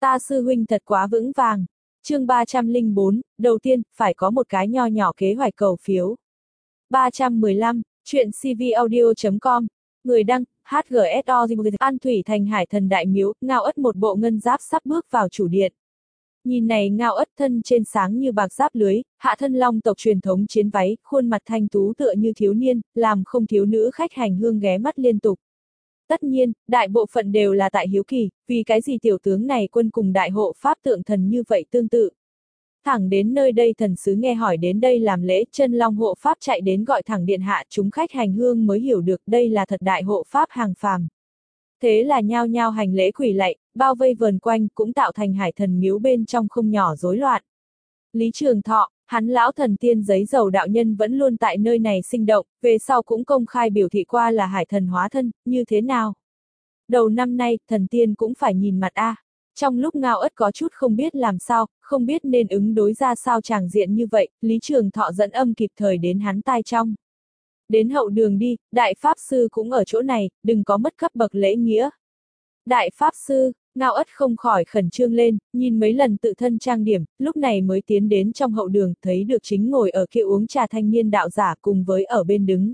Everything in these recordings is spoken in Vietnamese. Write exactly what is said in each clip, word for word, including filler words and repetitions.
Ta sư huynh thật quá vững vàng. Chương ba trăm lẻ bốn, đầu tiên, phải có một cái nho nhỏ kế hoạch cầu phiếu. ba trăm mười lăm, chuyện cvaudio chấm com, người đăng, hát giê ét o, An Thủy Thành Hải Thần Đại Miếu, Ngao Ất một bộ ngân giáp sắp bước vào chủ điện. Nhìn này Ngao Ất thân trên sáng như bạc giáp lưới, hạ thân long tộc truyền thống chiến váy, khuôn mặt thanh tú tựa như thiếu niên, làm không thiếu nữ khách hành hương ghé mắt liên tục. Tất nhiên, đại bộ phận đều là tại hiếu kỳ, vì cái gì tiểu tướng này quân cùng đại hộ pháp tượng thần như vậy tương tự. Thẳng đến nơi đây thần sứ nghe hỏi đến đây làm lễ, chân long hộ pháp chạy đến gọi thẳng điện hạ, chúng khách hành hương mới hiểu được đây là thật đại hộ pháp hàng phàm. Thế là nhao nhao hành lễ quỳ lạy, bao vây vờn quanh, cũng tạo thành hải thần miếu bên trong không nhỏ rối loạn. Lý Trường Thọ, hắn lão thần tiên giấy dầu đạo nhân vẫn luôn tại nơi này sinh động, về sau cũng công khai biểu thị qua là hải thần hóa thân, như thế nào? Đầu năm nay, thần tiên cũng phải nhìn mặt a. Trong lúc Ngao Ất có chút không biết làm sao, không biết nên ứng đối ra sao tràng diện như vậy, Lý Trường Thọ dẫn âm kịp thời đến hắn tai trong. Đến hậu đường đi, đại pháp sư cũng ở chỗ này, đừng có mất cấp bậc lễ nghĩa. Đại pháp sư, Ngao Ất không khỏi khẩn trương lên, nhìn mấy lần tự thân trang điểm, lúc này mới tiến đến trong hậu đường, thấy được chính ngồi ở kia uống trà thanh niên đạo giả cùng với ở bên đứng.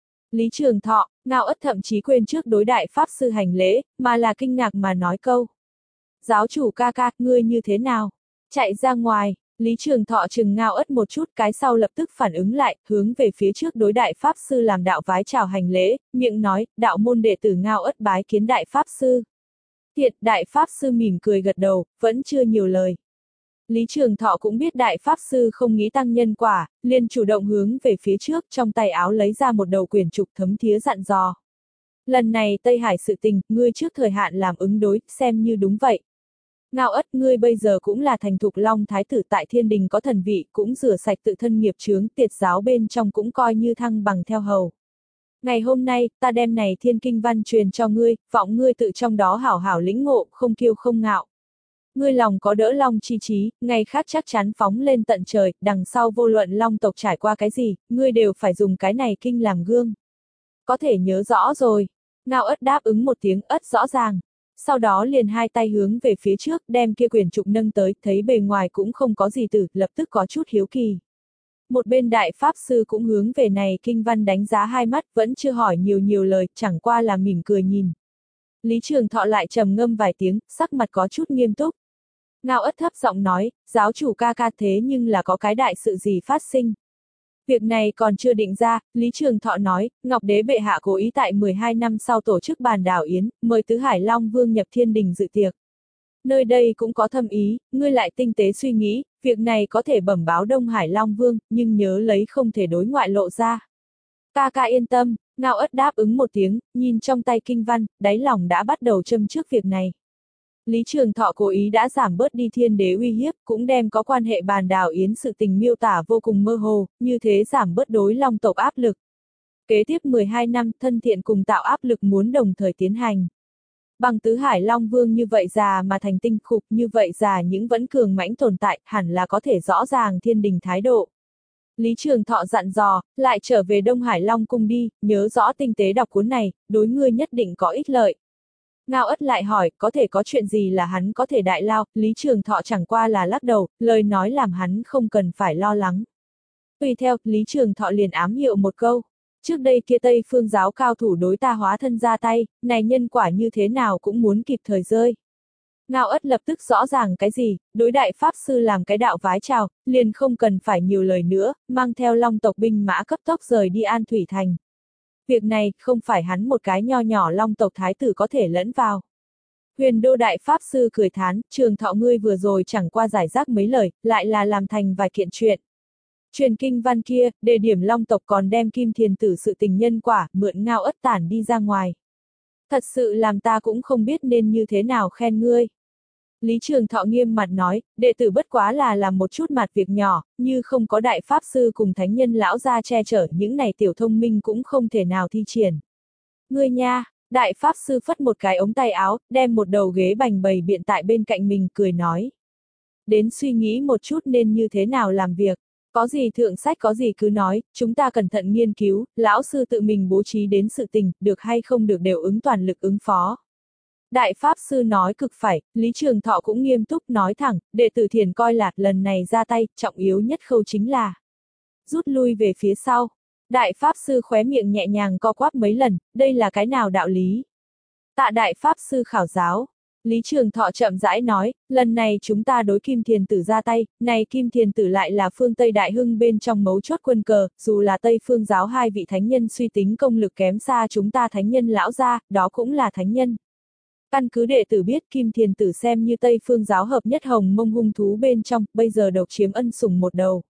Lý Trường Thọ, Ngao Ất thậm chí quên trước đối đại pháp sư hành lễ, mà là kinh ngạc mà nói câu. Giáo chủ ca ca, ngươi như thế nào? Chạy ra ngoài, Lý Trường Thọ chừng Ngao Ất một chút, cái sau lập tức phản ứng lại, hướng về phía trước đối đại pháp sư làm đạo vái chào hành lễ, miệng nói, đạo môn đệ tử Ngao Ất bái kiến đại pháp sư. Thiệt, đại pháp sư mỉm cười gật đầu, vẫn chưa nhiều lời. Lý Trường Thọ cũng biết đại pháp sư không nghĩ tăng nhân quả, liền chủ động hướng về phía trước, trong tay áo lấy ra một đầu quyển trục thấm thía dặn dò. Lần này Tây Hải sự tình, ngươi trước thời hạn làm ứng đối, xem như đúng vậy. Ngao Ất, ngươi bây giờ cũng là thành thục long thái tử tại thiên đình có thần vị, cũng rửa sạch tự thân nghiệp chướng, tiệt giáo bên trong cũng coi như thăng bằng theo hầu. Ngày hôm nay, ta đem này thiên kinh văn truyền cho ngươi, vọng ngươi tự trong đó hảo hảo lĩnh ngộ, không kiêu không ngạo. Ngươi lòng có đỡ long chi trí, ngày khác chắc chắn phóng lên tận trời, đằng sau vô luận long tộc trải qua cái gì, ngươi đều phải dùng cái này kinh làm gương. Có thể nhớ rõ rồi. Ngao Ất đáp ứng một tiếng, Ất rõ ràng. Sau đó liền hai tay hướng về phía trước, đem kia quyển trục nâng tới, thấy bề ngoài cũng không có gì tử, lập tức có chút hiếu kỳ. Một bên đại pháp sư cũng hướng về này kinh văn đánh giá hai mắt, vẫn chưa hỏi nhiều nhiều lời, chẳng qua là mỉm cười nhìn. Lý Trường Thọ lại trầm ngâm vài tiếng, sắc mặt có chút nghiêm túc. Ngao Ất thấp giọng nói, giáo chủ ca ca, thế nhưng là có cái đại sự gì phát sinh. Việc này còn chưa định ra, Lý Trường Thọ nói, Ngọc Đế bệ hạ cố ý tại mười hai năm sau tổ chức bàn đảo yến, mời Tứ Hải Long Vương nhập thiên đình dự tiệc. Nơi đây cũng có thâm ý, ngươi lại tinh tế suy nghĩ, việc này có thể bẩm báo Đông Hải Long Vương, nhưng nhớ lấy không thể đối ngoại lộ ra. Ca ca yên tâm, Ngao Ất đáp ứng một tiếng, nhìn trong tay kinh văn, đáy lòng đã bắt đầu châm trước việc này. Lý Trường Thọ cố ý đã giảm bớt đi thiên đế uy hiếp, cũng đem có quan hệ bàn đảo yến sự tình miêu tả vô cùng mơ hồ, như thế giảm bớt đối long tộc áp lực. Kế tiếp mười hai năm, thân thiện cùng tạo áp lực muốn đồng thời tiến hành. Bằng Tứ Hải Long Vương như vậy già mà thành tinh khục, như vậy già những vẫn cường mãnh tồn tại, hẳn là có thể rõ ràng thiên đình thái độ. Lý Trường Thọ dặn dò, lại trở về Đông Hải Long cung đi, nhớ rõ tinh tế đọc cuốn này, đối ngươi nhất định có ích lợi. Ngao Ất lại hỏi, có thể có chuyện gì là hắn có thể đại lao, Lý Trường Thọ chẳng qua là lắc đầu, lời nói làm hắn không cần phải lo lắng. Tùy theo, Lý Trường Thọ liền ám hiệu một câu. Trước đây kia Tây phương giáo cao thủ đối ta hóa thân ra tay, này nhân quả như thế nào cũng muốn kịp thời rơi. Ngao Ất lập tức rõ ràng cái gì, đối đại pháp sư làm cái đạo vái chào, liền không cần phải nhiều lời nữa, mang theo long tộc binh mã cấp tốc rời đi An Thủy Thành. Việc này, không phải hắn một cái nho nhỏ long tộc thái tử có thể lẫn vào. Huyền đô đại pháp sư cười thán, Trường Thọ ngươi vừa rồi chẳng qua giải rác mấy lời, lại là làm thành vài kiện chuyện. Truyền kinh văn kia, đề điểm long tộc còn đem kim thiền tử sự tình nhân quả, mượn Ngao Ất tản đi ra ngoài. Thật sự làm ta cũng không biết nên như thế nào khen ngươi. Lý Trường Thọ nghiêm mặt nói, đệ tử bất quá là làm một chút mặt việc nhỏ, như không có đại pháp sư cùng thánh nhân lão gia che chở, những này tiểu thông minh cũng không thể nào thi triển. Ngươi nha, đại pháp sư phất một cái ống tay áo, đem một đầu ghế bành bầy biện tại bên cạnh mình, cười nói. Đến suy nghĩ một chút nên như thế nào làm việc. Có gì thượng sách có gì cứ nói, chúng ta cẩn thận nghiên cứu, lão sư tự mình bố trí đến sự tình, được hay không được đều ứng toàn lực ứng phó. Đại Pháp Sư nói cực phải, Lý Trường Thọ cũng nghiêm túc nói thẳng, đệ tử Thiền coi là, lần này ra tay, trọng yếu nhất khâu chính là rút lui về phía sau. Đại Pháp Sư khóe miệng nhẹ nhàng co quắp mấy lần, đây là cái nào đạo lý? Tạ Đại Pháp Sư khảo giáo. Lý Trường Thọ chậm rãi nói, lần này chúng ta đối Kim Thiền Tử ra tay, này Kim Thiền Tử lại là phương Tây Đại Hưng bên trong mấu chốt quân cờ, dù là Tây Phương giáo hai vị thánh nhân suy tính công lực kém xa chúng ta thánh nhân lão gia, đó cũng là thánh nhân. Căn cứ đệ tử biết Kim Thiền Tử xem như Tây Phương giáo hợp nhất hồng mông hung thú bên trong, bây giờ độc chiếm ân sủng một đầu.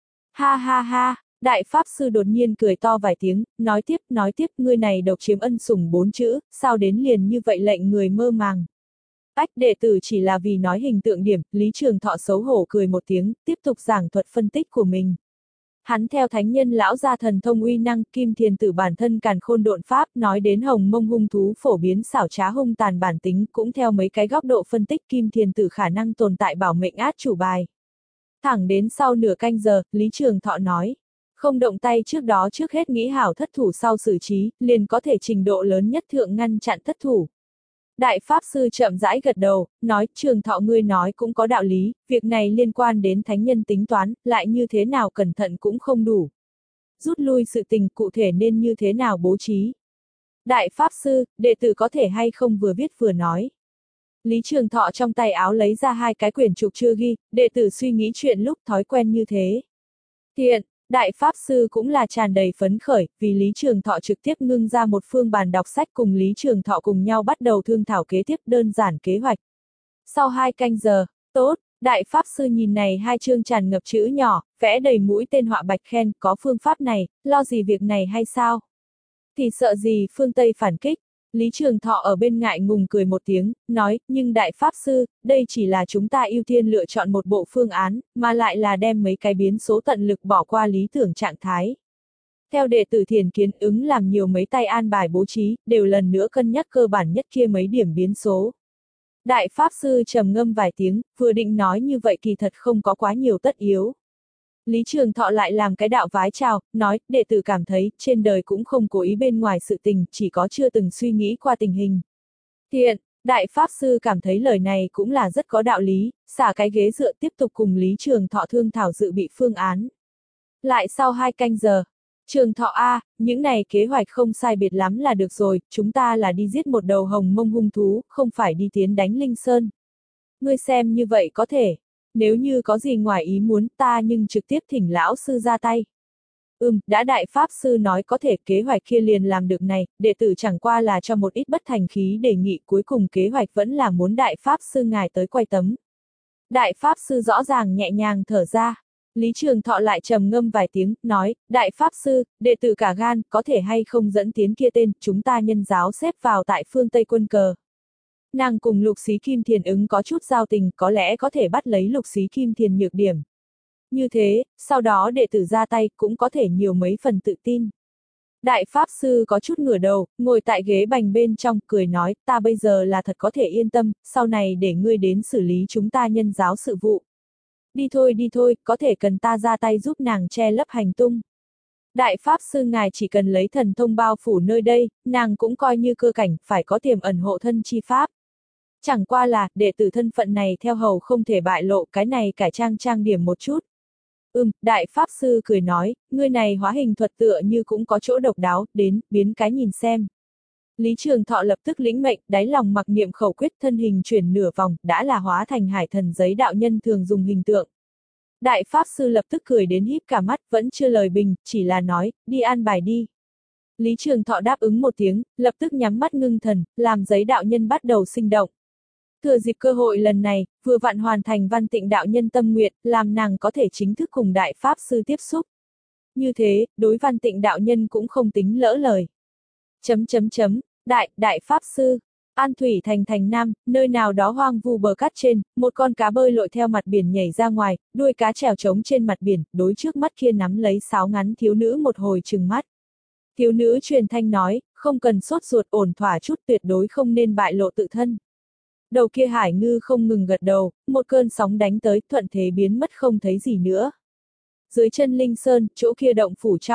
Ha ha ha, Đại Pháp Sư đột nhiên cười to vài tiếng, nói tiếp, nói tiếp, ngươi này độc chiếm ân sủng bốn chữ, sao đến liền như vậy lệnh người mơ màng. Ách đệ tử chỉ là vì nói hình tượng điểm, Lý Trường Thọ xấu hổ cười một tiếng, tiếp tục giảng thuật phân tích của mình. Hắn theo thánh nhân lão gia thần thông uy năng, Kim Thiền Tử bản thân càn khôn độn pháp, nói đến hồng mông hung thú phổ biến xảo trá hung tàn bản tính, cũng theo mấy cái góc độ phân tích Kim Thiền Tử khả năng tồn tại bảo mệnh át chủ bài. Thẳng đến sau nửa canh giờ, Lý Trường Thọ nói, không động tay trước đó trước hết nghĩ hảo thất thủ sau xử trí, liền có thể trình độ lớn nhất thượng ngăn chặn thất thủ. Đại Pháp Sư chậm rãi gật đầu, nói, Trường Thọ ngươi nói cũng có đạo lý, việc này liên quan đến thánh nhân tính toán, lại như thế nào cẩn thận cũng không đủ. Rút lui sự tình cụ thể nên như thế nào bố trí. Đại Pháp Sư, đệ tử có thể hay không vừa viết vừa nói. Lý Trường Thọ trong tay áo lấy ra hai cái quyển trục chưa ghi, đệ tử suy nghĩ chuyện lúc thói quen như thế. Thiện. Đại Pháp Sư cũng là tràn đầy phấn khởi, vì Lý Trường Thọ trực tiếp ngưng ra một phương bàn đọc sách cùng Lý Trường Thọ cùng nhau bắt đầu thương thảo kế tiếp đơn giản kế hoạch. Sau hai canh giờ, tốt, Đại Pháp Sư nhìn này hai chương tràn ngập chữ nhỏ, vẽ đầy mũi tên họa bạch khen, có phương pháp này, lo gì việc này hay sao? Thì sợ gì phương Tây phản kích? Lý Trường Thọ ở bên ngại ngùng cười một tiếng, nói, nhưng Đại Pháp Sư, đây chỉ là chúng ta ưu tiên lựa chọn một bộ phương án, mà lại là đem mấy cái biến số tận lực bỏ qua lý tưởng trạng thái. Theo đệ tử Thiền Kiến ứng làm nhiều mấy tay an bài bố trí, đều lần nữa cân nhắc cơ bản nhất kia mấy điểm biến số. Đại Pháp Sư trầm ngâm vài tiếng, vừa định nói như vậy kỳ thật không có quá nhiều tất yếu. Lý Trường Thọ lại làm cái đạo vái chào, nói, đệ tử cảm thấy, trên đời cũng không cố ý bên ngoài sự tình, chỉ có chưa từng suy nghĩ qua tình hình. Thiện, Đại Pháp Sư cảm thấy lời này cũng là rất có đạo lý, xả cái ghế dựa tiếp tục cùng Lý Trường Thọ thương thảo dự bị phương án. Lại sau hai canh giờ, Trường Thọ A, những này kế hoạch không sai biệt lắm là được rồi, chúng ta là đi giết một đầu hồng mông hung thú, không phải đi tiến đánh Linh Sơn. Ngươi xem như vậy có thể. Nếu như có gì ngoài ý muốn ta nhưng trực tiếp thỉnh lão sư ra tay. Ừm, đã Đại Pháp Sư nói có thể kế hoạch kia liền làm được này, đệ tử chẳng qua là cho một ít bất thành khí đề nghị cuối cùng kế hoạch vẫn là muốn Đại Pháp Sư ngài tới quay tấm. Đại Pháp Sư rõ ràng nhẹ nhàng thở ra. Lý Trường Thọ lại trầm ngâm vài tiếng, nói, Đại Pháp Sư, đệ tử cả gan, có thể hay không dẫn tiến kia tên, chúng ta nhân giáo xếp vào tại phương Tây quân cờ. Nàng cùng Lục Xí Kim Thiền ứng có chút giao tình, có lẽ có thể bắt lấy Lục Xí Kim Thiền nhược điểm. Như thế, sau đó đệ tử ra tay cũng có thể nhiều mấy phần tự tin. Đại Pháp Sư có chút ngửa đầu, ngồi tại ghế bành bên trong, cười nói, ta bây giờ là thật có thể yên tâm, sau này để ngươi đến xử lý chúng ta nhân giáo sự vụ. Đi thôi đi thôi, có thể cần ta ra tay giúp nàng che lấp hành tung. Đại Pháp Sư ngài chỉ cần lấy thần thông bao phủ nơi đây, nàng cũng coi như cơ cảnh, phải có tiềm ẩn hộ thân chi pháp. Chẳng qua là, đệ tử thân phận này theo hầu không thể bại lộ, cái này cải trang trang điểm một chút. Ừm, Đại Pháp Sư cười nói, ngươi này hóa hình thuật tựa như cũng có chỗ độc đáo, đến, biến cái nhìn xem. Lý Trường Thọ lập tức lĩnh mệnh, đáy lòng mặc niệm khẩu quyết thân hình chuyển nửa vòng, đã là hóa thành hải thần giấy đạo nhân thường dùng hình tượng. Đại Pháp Sư lập tức cười đến híp cả mắt, vẫn chưa lời bình, chỉ là nói, đi an bài đi. Lý Trường Thọ đáp ứng một tiếng, lập tức nhắm mắt ngưng thần, làm giấy đạo nhân bắt đầu sinh động. Thừa dịp cơ hội lần này, vừa vặn hoàn thành Văn Tịnh đạo nhân tâm nguyện, làm nàng có thể chính thức cùng Đại Pháp Sư tiếp xúc. Như thế, đối Văn Tịnh đạo nhân cũng không tính lỡ lời. Chấm chấm chấm, Đại, Đại Pháp Sư, An Thủy thành thành Nam, nơi nào đó hoang vu bờ cát trên, một con cá bơi lội theo mặt biển nhảy ra ngoài, đuôi cá trèo trống trên mặt biển, đối trước mắt kia nắm lấy sáo ngắn thiếu nữ một hồi trừng mắt. Thiếu nữ truyền thanh nói, không cần sốt ruột ổn thỏa chút tuyệt đối không nên bại lộ tự thân. Đầu kia hải ngư không ngừng gật đầu, một cơn sóng đánh tới, thuận thế biến mất không thấy gì nữa. Dưới chân Linh Sơn, chỗ kia động phủ trong,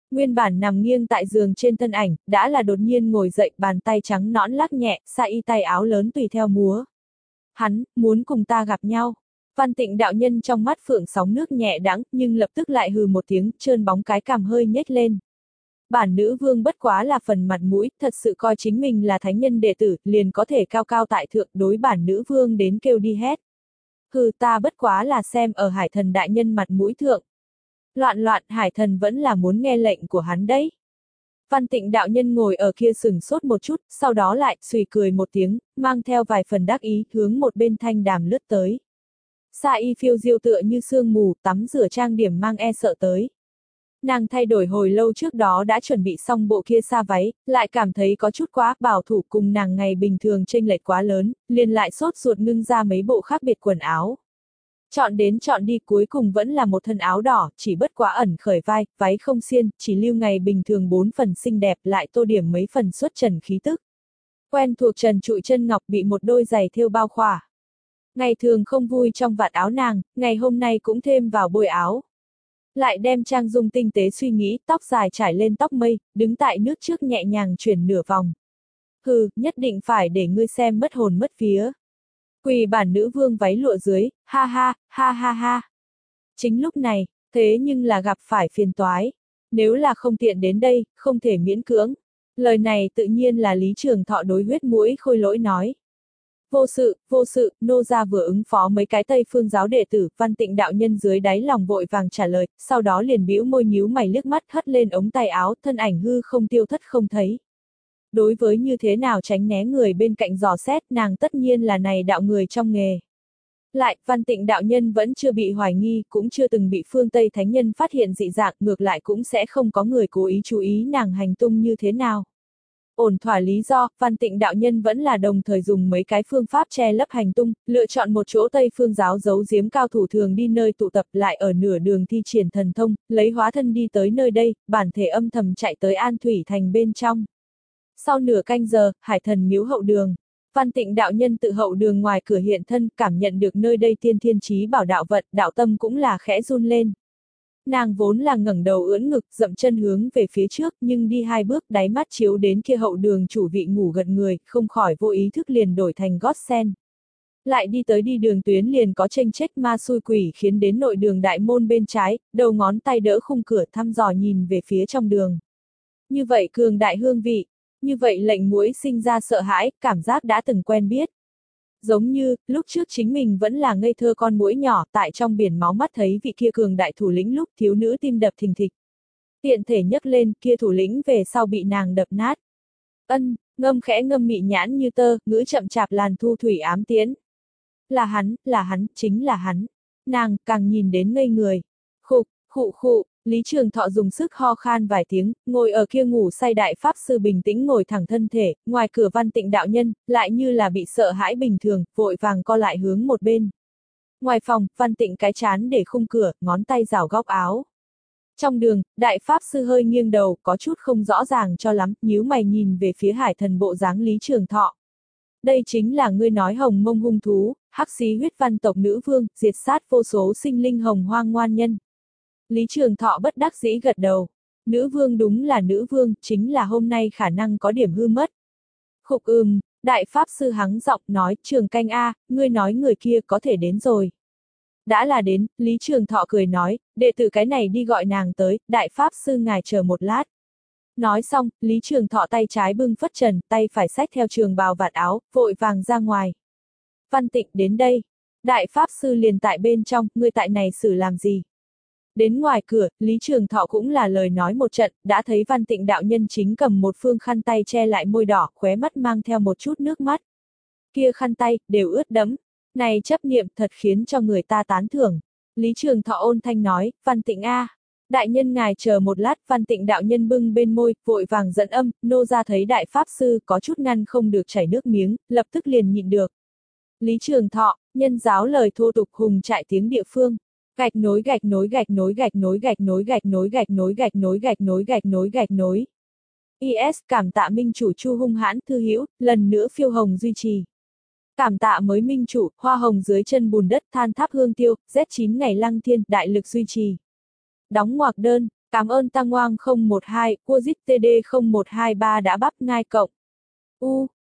Nguyên bản nằm nghiêng tại giường trên thân ảnh, đã là đột nhiên ngồi dậy, bàn tay trắng nõn lắc nhẹ, sa y tay áo lớn tùy theo múa. Hắn, muốn cùng ta gặp nhau. Văn Tịnh đạo nhân trong mắt phượng sóng nước nhẹ đãng, nhưng lập tức lại hừ một tiếng, trơn bóng cái cằm hơi nhếch lên. Bản nữ vương bất quá là phần mặt mũi, thật sự coi chính mình là thánh nhân đệ tử, liền có thể cao cao tại thượng, đối bản nữ vương đến kêu đi hét. Hừ, ta bất quá là xem ở hải thần đại nhân mặt mũi thượng. Loạn loạn, hải thần vẫn là muốn nghe lệnh của hắn đấy. Văn Tịnh đạo nhân ngồi ở kia sừng sốt một chút, sau đó lại, xùy cười một tiếng, mang theo vài phần đắc ý, hướng một bên thanh đàm lướt tới. Sa y phiêu diêu tựa như sương mù, tắm rửa trang điểm mang e sợ tới. Nàng thay đổi hồi lâu trước đó đã chuẩn bị xong bộ kia sa váy, lại cảm thấy có chút quá bảo thủ, cùng nàng ngày bình thường chênh lệch quá lớn, liền lại sốt ruột ngưng ra mấy bộ khác biệt quần áo. Chọn đến chọn đi, cuối cùng vẫn là một thân áo đỏ, chỉ bất quá ẩn khởi vai, váy không xiên, chỉ lưu ngày bình thường bốn phần xinh đẹp, lại tô điểm mấy phần xuất trần khí tức. Quen thuộc trần trụi chân ngọc bị một đôi giày thêu bao khỏa. Ngày thường không vui trong vạt áo nàng, ngày hôm nay cũng thêm vào bôi áo. Lại đem trang dung tinh tế suy nghĩ, tóc dài trải lên tóc mây, đứng tại nước trước nhẹ nhàng chuyển nửa vòng. Hừ, nhất định phải để ngươi xem mất hồn mất vía. Quỳ bản nữ vương váy lụa dưới, ha ha, ha ha ha. Chính lúc này, thế nhưng là gặp phải phiền toái. Nếu là không tiện đến đây, không thể miễn cưỡng. Lời này tự nhiên là Lý Trường Thọ đối huyết mũi khôi lỗi nói. Vô sự, vô sự, nô gia vừa ứng phó mấy cái Tây Phương giáo đệ tử, Văn Tịnh đạo nhân dưới đáy lòng vội vàng trả lời, sau đó liền bĩu môi nhíu mày liếc mắt hất lên ống tay áo, thân ảnh hư không tiêu thất không thấy. Đối với như thế nào tránh né người bên cạnh dò xét, nàng tất nhiên là này đạo người trong nghề. Lại, Văn Tịnh đạo nhân vẫn chưa bị hoài nghi, cũng chưa từng bị phương Tây thánh nhân phát hiện dị dạng, ngược lại cũng sẽ không có người cố ý chú ý nàng hành tung như thế nào. Ổn thỏa lý do, Văn Tịnh đạo nhân vẫn là đồng thời dùng mấy cái phương pháp che lấp hành tung, lựa chọn một chỗ Tây Phương giáo giấu giếm cao thủ thường đi nơi tụ tập, lại ở nửa đường thi triển thần thông, lấy hóa thân đi tới nơi đây, bản thể âm thầm chạy tới An Thủy thành bên trong. Sau nửa canh giờ, hải thần miếu hậu đường. Văn Tịnh đạo nhân tự hậu đường ngoài cửa hiện thân, cảm nhận được nơi đây tiên thiên chí bảo đạo vận, đạo tâm cũng là khẽ run lên. Nàng vốn là ngẩng đầu ưỡn ngực, dậm chân hướng về phía trước, nhưng đi hai bước, đáy mắt chiếu đến kia hậu đường chủ vị ngủ gật người, không khỏi vô ý thức liền đổi thành gót sen. Lại đi tới đi đường tuyến liền có tranh trách ma xui quỷ khiến đến nội đường đại môn bên trái, đầu ngón tay đỡ khung cửa thăm dò nhìn về phía trong đường. Như vậy cường đại hương vị, như vậy lệnh muỗi sinh ra sợ hãi, cảm giác đã từng quen biết. Giống như, lúc trước chính mình vẫn là ngây thơ con muỗi nhỏ, tại trong biển máu mắt thấy vị kia cường đại thủ lĩnh lúc thiếu nữ tim đập thình thịch. Tiện thể nhấc lên, kia thủ lĩnh về sau bị nàng đập nát. Ân, ngâm khẽ ngâm mị nhãn như tơ, ngữ chậm chạp làn thu thủy ám tiến. Là hắn, là hắn, chính là hắn. Nàng, càng nhìn đến ngây người. Khục, khụ khụ, Lý Trường Thọ dùng sức ho khan vài tiếng, ngồi ở kia ngủ say đại pháp sư bình tĩnh ngồi thẳng thân thể, ngoài cửa Văn Tịnh đạo nhân, lại như là bị sợ hãi bình thường, vội vàng co lại hướng một bên. Ngoài phòng, Văn Tịnh cái chán để khung cửa, ngón tay rảo góc áo. Trong đường, đại pháp sư hơi nghiêng đầu, có chút không rõ ràng cho lắm, nhíu mày nhìn về phía hải thần bộ dáng Lý Trường Thọ. Đây chính là ngươi nói hồng mông hung thú, hắc xí huyết văn tộc nữ vương, diệt sát vô số sinh linh hồng hoang ngoan nhân. Lý Trường Thọ bất đắc dĩ gật đầu. Nữ vương đúng là nữ vương, chính là hôm nay khả năng có điểm hư mất. Khục ừm, đại pháp sư hắng giọng nói, Trường Canh A, ngươi nói người kia có thể đến rồi. Đã là đến, Lý Trường Thọ cười nói, đệ tử cái này đi gọi nàng tới, đại pháp sư ngài chờ một lát. Nói xong, Lý Trường Thọ tay trái bưng phất trần, tay phải xách theo trường bào vạt áo, vội vàng ra ngoài. Văn Tịnh đến đây. Đại pháp sư liền tại bên trong, ngươi tại này xử làm gì? Đến ngoài cửa, Lý Trường Thọ cũng là lời nói một trận, đã thấy Văn Tịnh đạo nhân chính cầm một phương khăn tay che lại môi đỏ, khóe mắt mang theo một chút nước mắt. Kia khăn tay, đều ướt đẫm. Này chấp niệm thật khiến cho người ta tán thưởng. Lý Trường Thọ ôn thanh nói, Văn Tịnh A. Đại nhân ngài chờ một lát, Văn Tịnh đạo nhân bưng bên môi, vội vàng dẫn âm, nô ra thấy đại pháp sư có chút ngăn không được chảy nước miếng, lập tức liền nhịn được. Lý Trường Thọ, nhân giáo lời thô tục hùng trại tiếng địa phương. Gạch nối gạch nối gạch nối gạch nối gạch nối gạch nối gạch nối gạch nối gạch nối gạch nối gạch nối. i ét cảm tạ minh chủ Chu hung hãn thư hữu, lần nữa phiêu hồng duy trì. Cảm tạ mới minh chủ, hoa hồng dưới chân bùn đất than tháp hương tiêu, Z chín ngày lăng thiên, đại lực duy trì. Đóng ngoặc đơn, Cảm ơn Tăng Ngoang không một hai, Quozit tê đê không một hai ba đã bắp ngai cộng. U,